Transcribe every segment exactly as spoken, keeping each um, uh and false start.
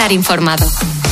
estar informado.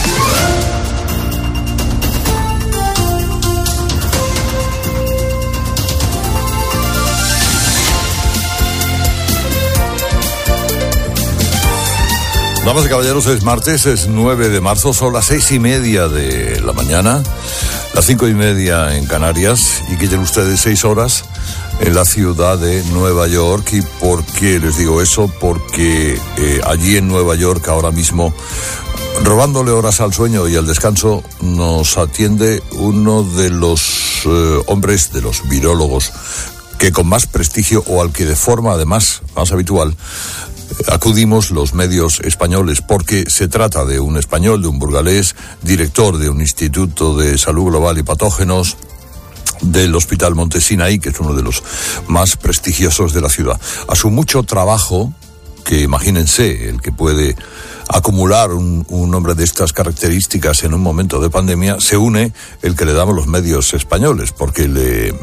Damas y caballeros, es martes, es nueve de marzo, son las seis y media de la mañana, las cinco y media en Canarias, y que tienen ustedes seis horas en la ciudad de Nueva York. ¿Y por qué les digo eso? Porque eh, allí en Nueva York ahora mismo, robándole horas al sueño y al descanso, nos atiende uno de los eh, hombres, de los virólogos, que con más prestigio, o al que de forma además más habitual acudimos los medios españoles, porque se trata de un español, de un burgalés, director de un Instituto de Salud Global y Patógenos del Hospital Monte Sinaí, que es uno de los más prestigiosos de la ciudad. A su mucho trabajo, que imagínense, el que puede acumular un, un hombre de estas características en un momento de pandemia, se une el que le damos los medios españoles, porque le,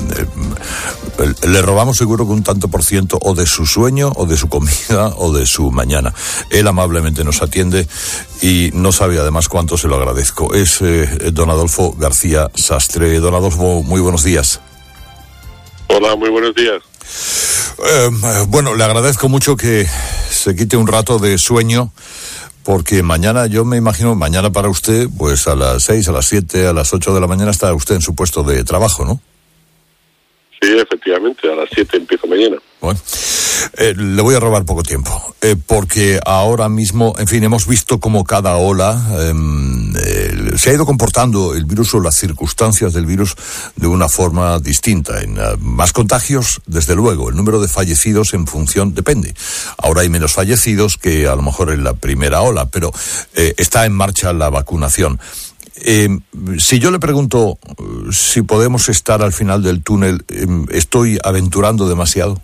le, le robamos seguro que un tanto por ciento o de su sueño, o de su comida, o de su mañana. Él amablemente nos atiende y no sabe además cuánto se lo agradezco. Es eh, don Adolfo García Sastre. Don Adolfo, muy buenos días. Hola, muy buenos días. Eh, bueno, le agradezco mucho que se quite un rato de sueño, porque mañana, yo me imagino, mañana para usted, pues a las seis, a las siete, a las ocho de la mañana está usted en su puesto de trabajo, ¿no? Sí, efectivamente, a las siete empiezo mañana. Bueno, eh, le voy a robar poco tiempo, eh, porque ahora mismo, en fin, hemos visto cómo cada ola eh, eh, se ha ido comportando el virus o las circunstancias del virus de una forma distinta. En uh, más contagios, desde luego, el número de fallecidos en función depende. Ahora hay menos fallecidos que a lo mejor en la primera ola, pero eh, está en marcha la vacunación. Eh, si yo le pregunto uh, si podemos estar al final del túnel, eh, ¿estoy aventurando demasiado?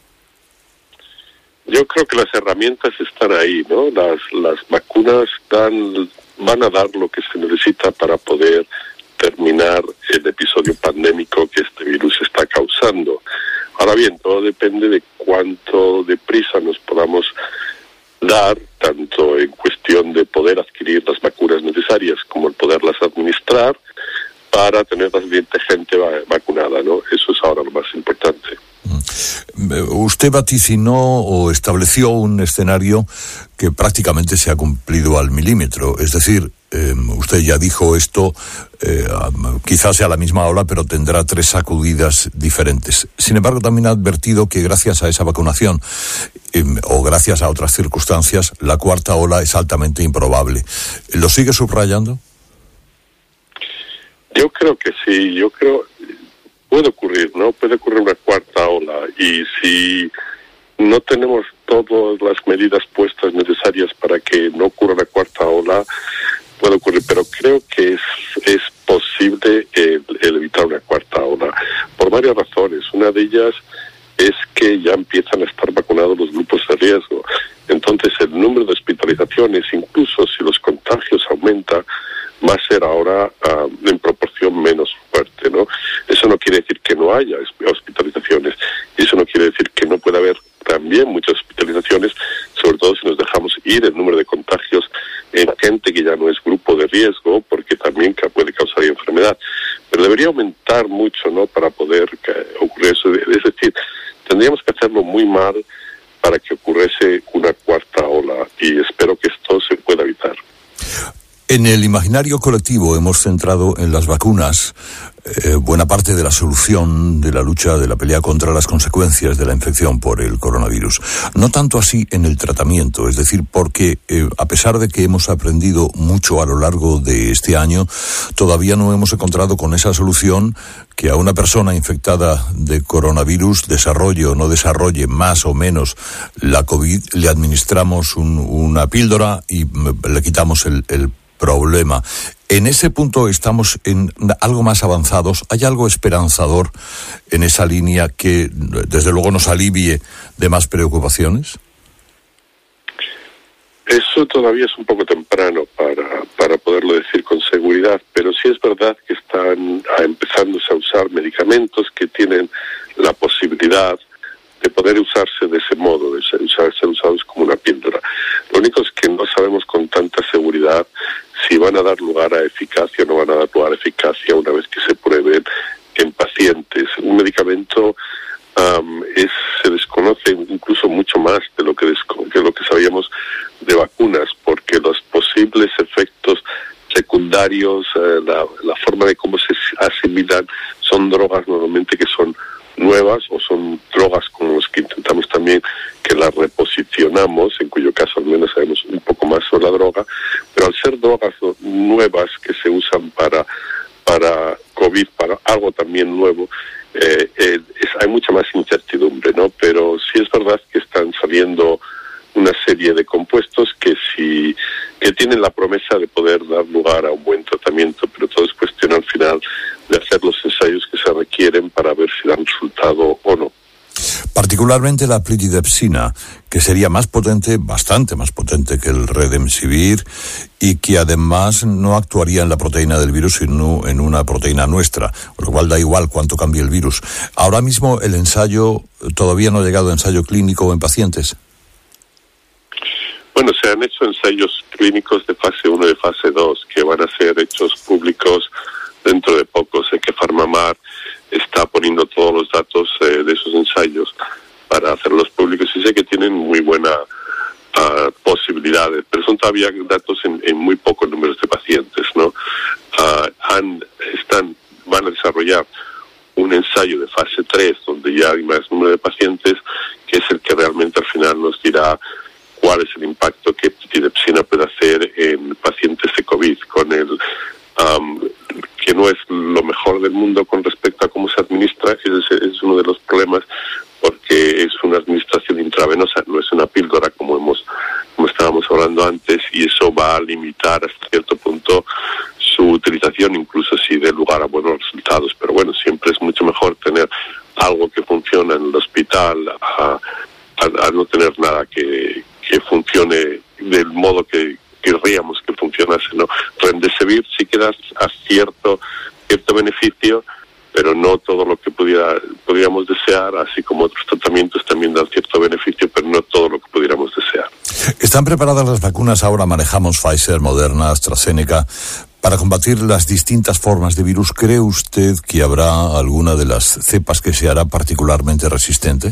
Yo creo que las herramientas están ahí, ¿no? Las las vacunas dan, van a dar lo que se necesita para poder terminar el episodio pandémico que este virus está causando. Ahora bien, todo depende de cuánto deprisa nos podamos dar, tanto en cuestión de poder adquirir las vacunas necesarias como el poderlas administrar para tener la suficiente gente vacunada, ¿no? Eso es ahora lo más importante. Usted vaticinó o estableció un escenario que prácticamente se ha cumplido al milímetro, es decir, eh, usted ya dijo esto, eh, quizás sea la misma ola, pero tendrá tres sacudidas diferentes. Sin embargo, también ha advertido que gracias a esa vacunación eh, o gracias a otras circunstancias, la cuarta ola es altamente improbable. ¿Lo sigue subrayando? Yo creo que sí, yo creo... Puede ocurrir, ¿no? Puede ocurrir una cuarta ola, y si no tenemos todas las medidas puestas necesarias para que no ocurra la cuarta ola, puede ocurrir, pero creo que es, es posible el, el evitar una cuarta ola, por varias razones. Una de ellas es que ya empiezan a estar vacunados los grupos de riesgo, entonces el número de hospitalizaciones, incluso si los contagios aumentan, va a ser ahora uh, en proporción menos fuerte, ¿no? Eso no quiere decir que no haya hospitalizaciones, y eso no quiere decir que no pueda haber también muchas hospitalizaciones, sobre todo si nos dejamos ir el número de contagios en gente que ya no es grupo de riesgo, porque también puede causar enfermedad. Pero debería aumentar mucho, ¿no?, para poder ocurrir eso. Es decir, tendríamos que hacerlo muy mal para que ocurriese una cuarta ola, y espero que esto se pueda evitar. En el imaginario colectivo hemos centrado en las vacunas eh, buena parte de la solución de la lucha, de la pelea contra las consecuencias de la infección por el coronavirus. No tanto así en el tratamiento, es decir, porque eh, a pesar de que hemos aprendido mucho a lo largo de este año, todavía no hemos encontrado con esa solución que a una persona infectada de coronavirus, desarrolle o no desarrolle más o menos la COVID, le administramos un, una píldora y le quitamos el, el problema. En ese punto estamos en algo más avanzados. ¿Hay algo esperanzador en esa línea que desde luego nos alivie de más preocupaciones? Eso todavía es un poco temprano para, para poderlo decir con seguridad, pero sí es verdad que están empezándose a usar medicamentos que tienen la posibilidad de poder usarse de ese modo, de ser, ser usados como una píldora. Lo único es que no sabemos con tanta seguridad si van a dar lugar a eficacia o no van a dar lugar a eficacia una vez que se prueben en pacientes. Un medicamento um, es, se desconoce incluso mucho más de lo que, desco- que lo que sabíamos de vacunas, porque los posibles efectos secundarios, eh, la, la forma de cómo se asimilan, son drogas normalmente que son nuevas o son drogas como los que intentamos también que las reposicionamos, en cuyo caso al menos sabemos un poco más sobre la droga, pero al ser drogas nuevas que se usan para para COVID, para algo también nuevo, eh, eh, es, hay mucha más incertidumbre, ¿no? Pero sí es verdad que están saliendo una serie de compuestos que sí que tienen la promesa de poder dar lugar a un buen tratamiento, pero todo es cuestión al final de hacer los ensayos que se requieren para ver si dan resultado o no. Particularmente la plitidepsina, que sería más potente, bastante más potente que el Remdesivir, y que además no actuaría en la proteína del virus, sino en una proteína nuestra, con lo cual da igual cuánto cambie el virus. Ahora mismo el ensayo todavía no ha llegado a ensayo clínico en pacientes. Bueno, se han hecho ensayos clínicos de fase uno y de fase dos, que van a ser hechos públicos dentro de poco. Sé que Farmamar está poniendo todos los datos eh, de esos ensayos para hacerlos públicos y sé que tienen muy buena uh, posibilidades, pero son todavía datos en, en muy pocos números de pacientes, ¿no? Uh, han, están, van a desarrollar un ensayo de fase tres, donde ya hay más número de pacientes, que es el que realmente al final nos dirá cuál es el impacto que plitidepsina puede hacer en pacientes de COVID, con el um, que no es lo mejor del mundo con respecto a cómo se administra. Ese es uno de los problemas, porque es una administración intravenosa, no es una píldora como hemos como estábamos hablando antes, y eso va a limitar hasta cierto punto su utilización, incluso si dé lugar a buenos resultados. Pero bueno, siempre es mucho mejor tener algo que funciona en el hospital a, a, a no tener nada que, que funcione del modo que querríamos que funcionase, ¿no? Remdesivir sí que da a cierto cierto beneficio, pero no todo lo que pudiera podríamos desear, así como otros tratamientos también dan cierto beneficio, pero no todo lo que pudiéramos desear. ¿Están preparadas las vacunas? Ahora manejamos Pfizer, Moderna, AstraZeneca, para combatir las distintas formas de virus. ¿Cree usted que habrá alguna de las cepas que se hará particularmente resistente?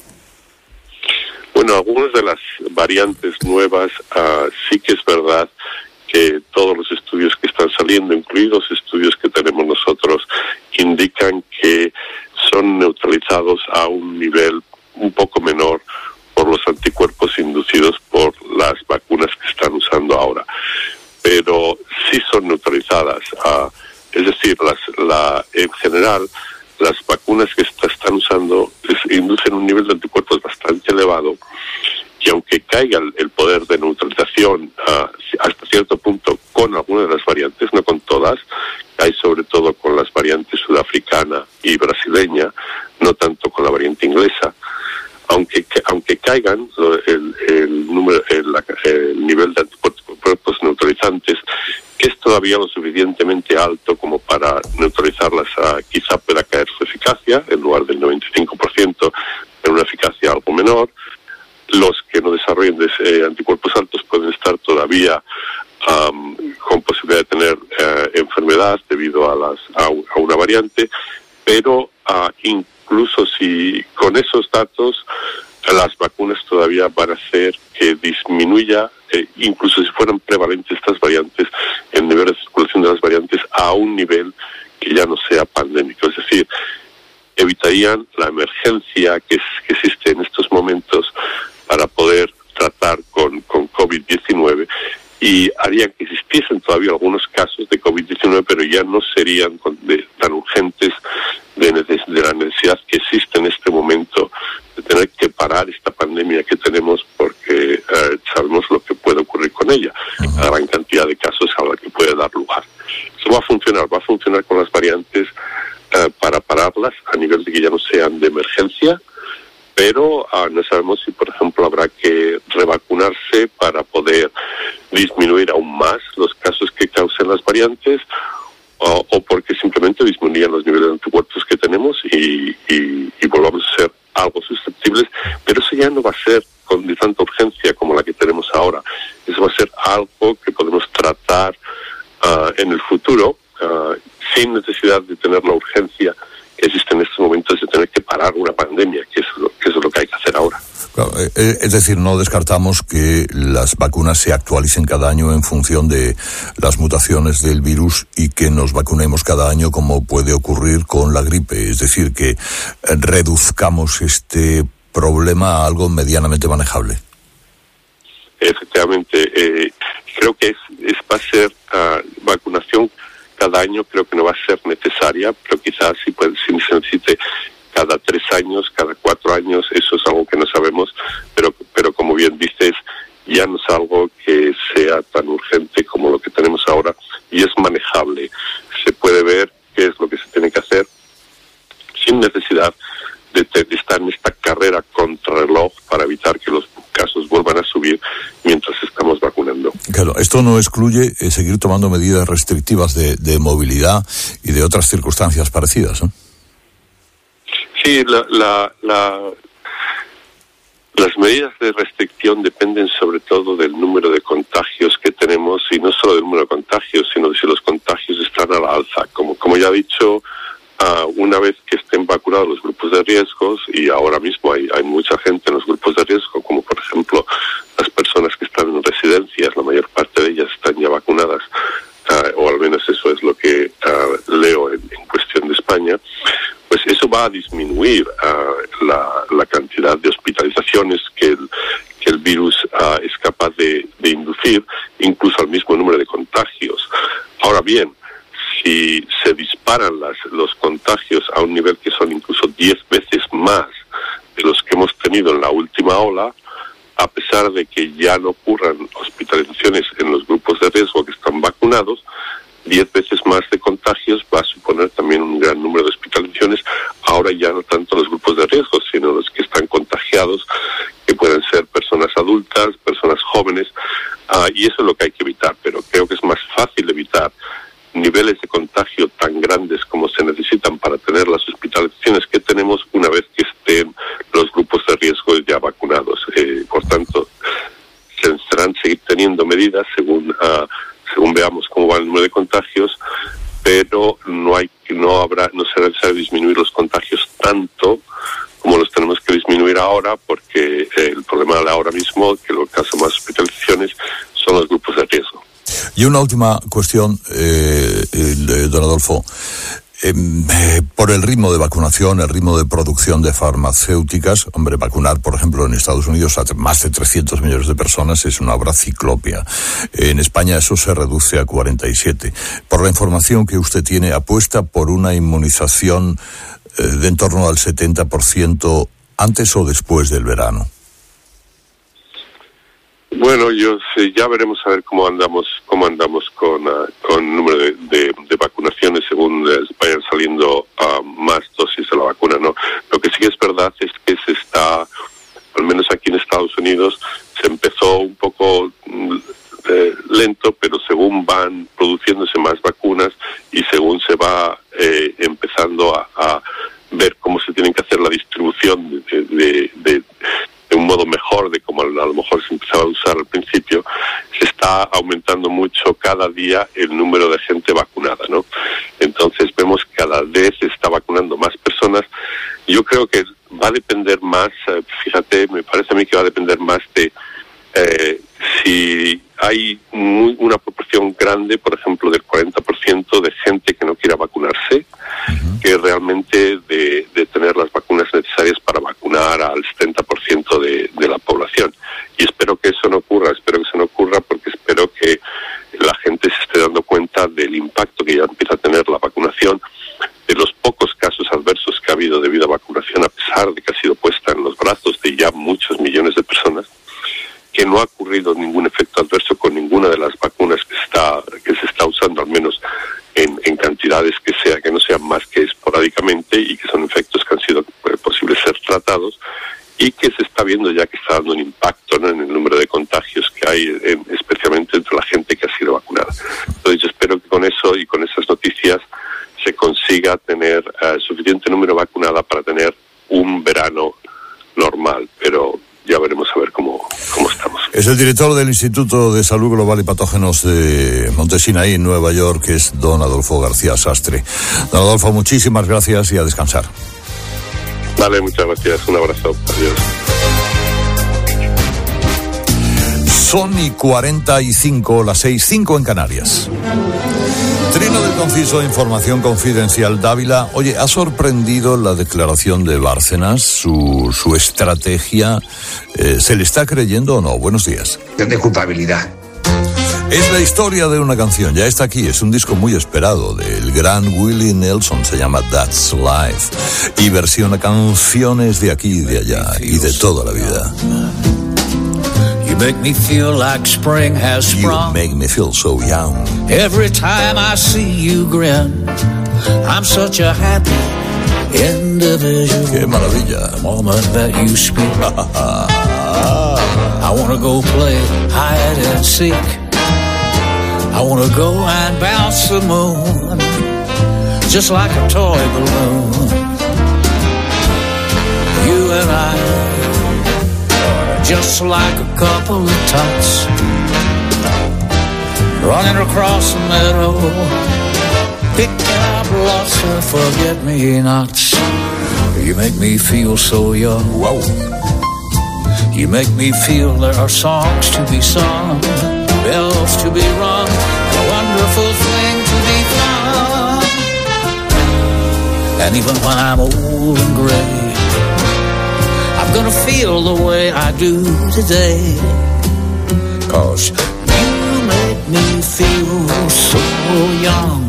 Bueno, algunas de las variantes nuevas uh, sí que es verdad que todos los estudios que están saliendo, incluidos estudios que tenemos nosotros, indican que son neutralizados a un nivel un poco menor por los anticuerpos inducidos por las vacunas que están usando ahora. Pero sí son neutralizadas. Uh, es decir, las, la, en general, las vacunas que está, están usando es, inducen un nivel de anticuerpos bastante elevado, y aunque caiga el, el poder de neutralización uh, hasta cierto punto con algunas de las variantes, no con todas, hay sobre todo con las variantes sudafricana y brasileña, no tanto con la variante inglesa, aunque aunque caigan el, el número el, el nivel de anticuerpos neutralizantes, que es todavía lo suficientemente alto como para neutralizarlas, uh, quizá pueda caer su eficacia en lugar del noventa y cinco por ciento, en una eficacia algo menor. Los que no desarrollen de, eh, anticuerpos altos pueden estar todavía um, con posibilidad de tener uh, enfermedad debido a las a, a una variante, pero uh, incluso si con esos datos las vacunas todavía van a hacer que disminuya, eh, incluso si fueran prevalentes estas variantes, el nivel de circulación de las variantes a un nivel que ya no sea pandémico. Es decir, evitarían la emergencia que, que existe en estos momentos para poder tratar con, con COVID diecinueve, y harían que existiesen todavía algunos casos de COVID diecinueve, pero ya no serían de, tan urgentes de, neces- de la necesidad que existe en este momento de tener que parar esta pandemia que tenemos, porque eh, sabemos lo que puede ocurrir con ella, la gran cantidad de casos a la que puede dar lugar. Eso va a funcionar, va a funcionar con las variantes eh, para pararlas a nivel de que ya no sean de emergencia, pero uh, no sabemos si, por ejemplo, habrá que revacunarse para poder disminuir aún más los casos que causen las variantes, o, o porque simplemente disminuyan los niveles de anticuerpos que tenemos y, y, y volvamos a ser algo susceptibles, pero eso ya no va a ser con de tanta urgencia como la que tenemos ahora. Eso va a ser algo que podemos tratar uh, en el futuro uh, sin necesidad de tener la urgencia que existe en estos momentos de tener que parar una pandemia, que es lo que, es lo que hay que hacer ahora. Claro, es decir, no descartamos que las vacunas se actualicen cada año en función de las mutaciones del virus y que nos vacunemos cada año como puede ocurrir con la gripe. Es decir, que reduzcamos este problema a algo medianamente manejable. Efectivamente, eh, creo que es, es va a ser uh, vacunación cada año, creo que no va a ser necesaria, pero quizás si, puede, si se necesite cada tres años, cada cuatro años, eso es algo que no sabemos, pero pero como bien dices, ya no es algo que sea tan urgente como lo que tenemos ahora y es manejable. Se puede ver qué es lo que se tiene que hacer sin necesidad de, te, de estar en esta carrera contra reloj para evitar que los casos vuelvan a subir mientras estamos vacunando. Claro, esto no excluye eh, seguir tomando medidas restrictivas de, de movilidad y de otras circunstancias parecidas, ¿no? Sí, la, la, la, las medidas de restricción dependen sobre todo del número de contagios que tenemos y no solo del número de contagios, sino de si los contagios están a la alza. Como, como ya he dicho, uh, una vez que estén vacunados los grupos de riesgos, y ahora mismo hay, hay mucha gente en los grupos de riesgo, como por ejemplo las personas que están en residencias, la mayor parte de ellas están ya vacunadas, uh, o al menos eso es lo que uh, leo en, en cuestión de España, pues eso va a disminuir uh, la, la cantidad de hospitalizaciones que el, que el virus uh, es capaz de, de inducir, incluso al mismo número de contagios. Ahora bien, si se disparan las, los contagios a un nivel que son incluso diez veces más de los que hemos tenido en la última ola, a pesar de que ya no ocurran hospitalizaciones en los grupos de riesgo que están vacunados, diez veces más de contagios va a suponer también un gran número de hospitalizaciones, ahora ya no tanto los grupos de riesgo, sino los que están contagiados, que pueden ser personas adultas, personas jóvenes, uh, y eso es lo que hay que evitar, pero creo que es más fácil evitar niveles de contagio tan grandes como se necesitan para tener las hospitalizaciones que tenemos una vez que estén los grupos de riesgo ya vacunados. Eh, por tanto, se serán seguir teniendo medidas según uh, según veamos cómo va el número de contagios, pero no hay no habrá no será necesario disminuir los contagios tanto como los tenemos que disminuir ahora, porque eh, el problema de ahora mismo, que lo que causa más hospitalizaciones, son los grupos de riesgo. Y una última cuestión, eh, eh, don Adolfo. Eh, por el ritmo de vacunación, el ritmo de producción de farmacéuticas, hombre, vacunar, por ejemplo, en Estados Unidos a más de trescientos millones de personas es una obra ciclópea. En España eso se reduce a cuarenta y siete. Por la información que usted tiene, ¿apuesta por una inmunización eh, de en torno al setenta por ciento antes o después del verano? Bueno, yo sí, ya veremos a ver cómo andamos cómo andamos con uh, con número de, de, de vacunaciones según uh, vayan saliendo uh, más dosis de la vacuna, ¿no? Lo que sí es verdad es que se está, al menos aquí en Estados Unidos, se empezó un poco eh, lento, pero según van produciéndose más vacunas y según se va eh, empezando a, a ver cómo se tienen que hacer la distribución de, de, de de un modo mejor de como a lo mejor se empezaba a usar al principio, se está aumentando mucho cada día el número de gente vacunada, ¿no? Entonces vemos que cada vez se está vacunando más personas. Yo creo que va a depender más, fíjate, me parece a mí que va a depender más de eh, si hay muy, una proporción grande, por ejemplo, del cuarenta por ciento de gente que no quiera vacunarse, uh-huh. que realmente de, de tener las vacunas necesarias para vacunar al setenta por ciento de, de la población. Y espero que eso no ocurra, espero que eso no ocurra porque espero que la gente se esté dando cuenta del impacto que ya empieza a tener la vacunación, de los pocos casos adversos que ha habido debido a vacunación, a pesar de que ha sido puesta en los brazos de ya muchos millones de personas, que no ha ocurrido ningún efecto adverso con ninguna de las vacunas que está que se está usando, al menos en, en cantidades que sea que no sean más que esporádicamente, y que son efectos que han sido eh, posibles ser tratados, y que se está viendo ya que está dando un impacto, ¿no?, en el número de contagios que hay, en, especialmente entre la gente que ha sido vacunada. Entonces yo espero que con eso y con esas noticias se consiga tener uh, suficiente número vacunada para tener un verano normal, pero ya veremos a ver cómo, cómo estamos. Es el director del Instituto de Salud Global y Patógenos de Monte Sinaí, en Nueva York, que es don Adolfo García Sastre. Don Adolfo, muchísimas gracias y a descansar. Vale, muchas gracias. Un abrazo. Adiós. Son y cuarenta y cinco, las seis, cinco en Canarias. Trino del Conciso, información confidencial. Dávila, oye, ¿ha sorprendido la declaración de Bárcenas, su, su estrategia? Eh, ¿Se le está creyendo o no? Buenos días. De culpabilidad. Es la historia de una canción, ya está aquí, es un disco muy esperado del gran Willie Nelson, se llama That's Life, y versiona canciones de aquí y de allá, y de toda la vida. You make me feel like spring has sprung. You make me feel so young. Every time I see you grin, I'm such a happy individual. Qué maravilla. The moment that you speak, I wanna go play hide and seek. I wanna go and bounce the moon, just like a toy balloon. You and I, just like a couple of tots, running across the meadow, picking up lots of forget-me-nots. You make me feel so young. Wow. You make me feel there are songs to be sung, bells to be rung, and a wonderful thing to be found. And even when I'm old and gray, I'm gonna feel the way I do today, 'cause you make me feel so young.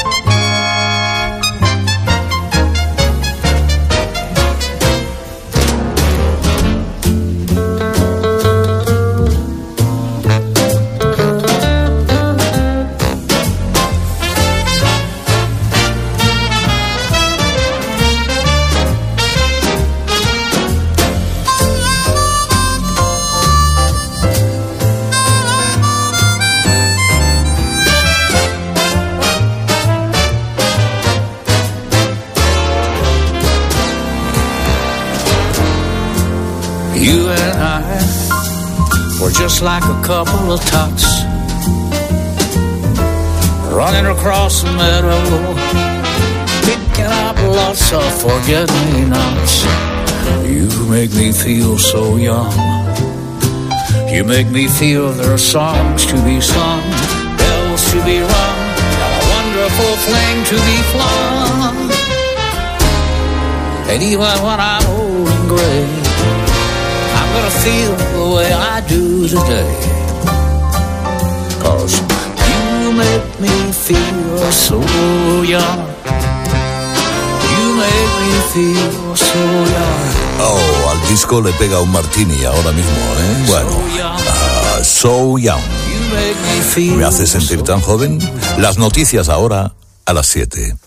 You and I were just like a couple of tots, running across the meadow, picking up lots of forget-me-nots. You make me feel so young. You make me feel there are songs to be sung, bells to be rung, and a wonderful fling to be flung. And even when I'm old and gray, I'm gonna feel the way I do today, 'cause you make me feel so young. You make me feel so young. Oh, al disco le pega un martini ahora mismo, ¿eh? Bueno, uh, So Young. You make me feel ¿Me hace sentir tan joven? Las noticias ahora a las siete.